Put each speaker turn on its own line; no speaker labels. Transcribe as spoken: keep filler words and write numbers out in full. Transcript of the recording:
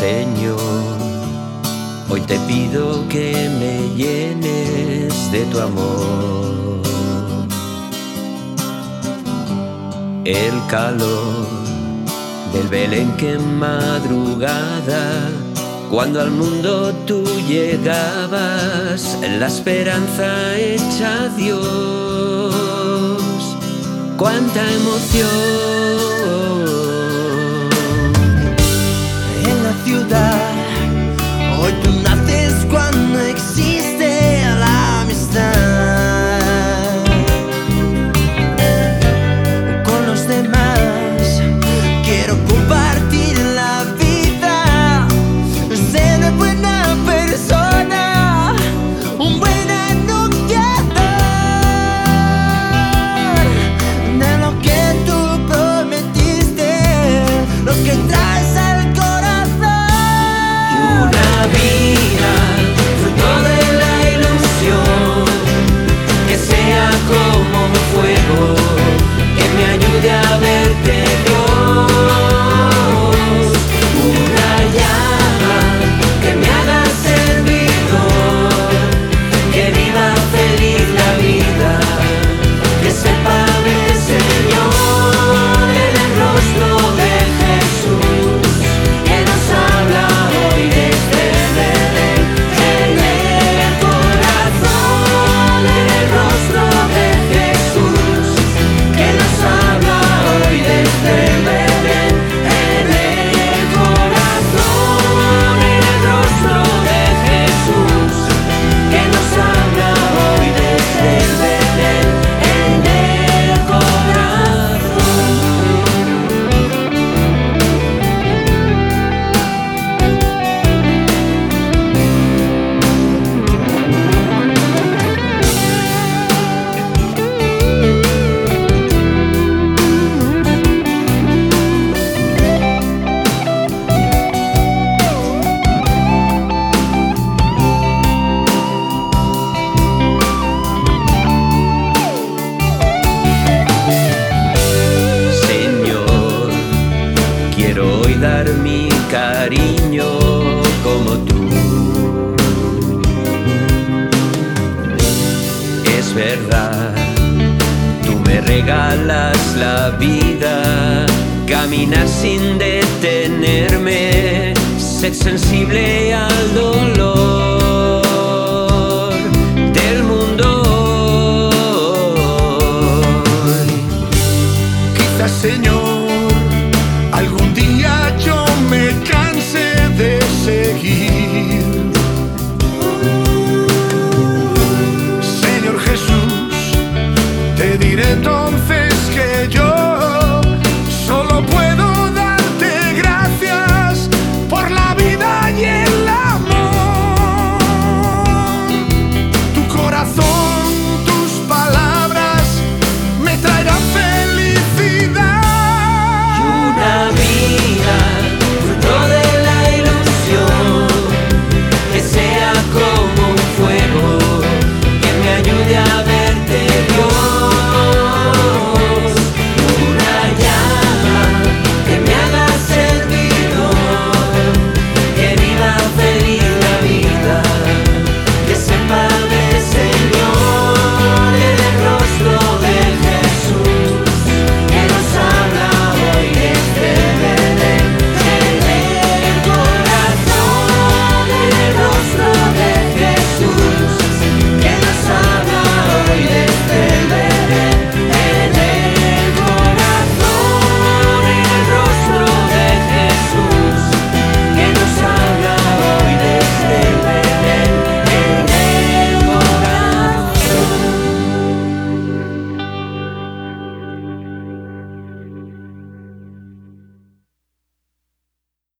Señor, hoy te pido que me llenes de tu amor. El calor del Belén que en madrugada, cuando al mundo tú llegabas, la esperanza hecha Dios. ¡Cuánta emoción!
En la ciudad, hoy tú naces cuando existe la amistad. Con los demás quiero compartir la vida, ser buena persona, un buen anunciador de lo que tú prometiste, lo que traes al corazón.
Una vida, fruto de la ilusión, que sea como un fuego, que me ayude a verte, Dios. Una llama que me haga servidor, que viva feliz la vida, que sepa ver, Señor, en el rostro de Jesús, que nos habla hoy desde Belén, en el corazón, en el rostro de Jesús, que nos habla hoy desde Belén, en el corazón, en el rostro de Jesús, que nos habla hoy desde Belén, en el corazón. Señor, quiero hoy dar mi cariño como tú. Es verdad, tú me regalas la vida, caminar sin detenerme, ser sensible al dolor del mundo.
Quizás, Señor,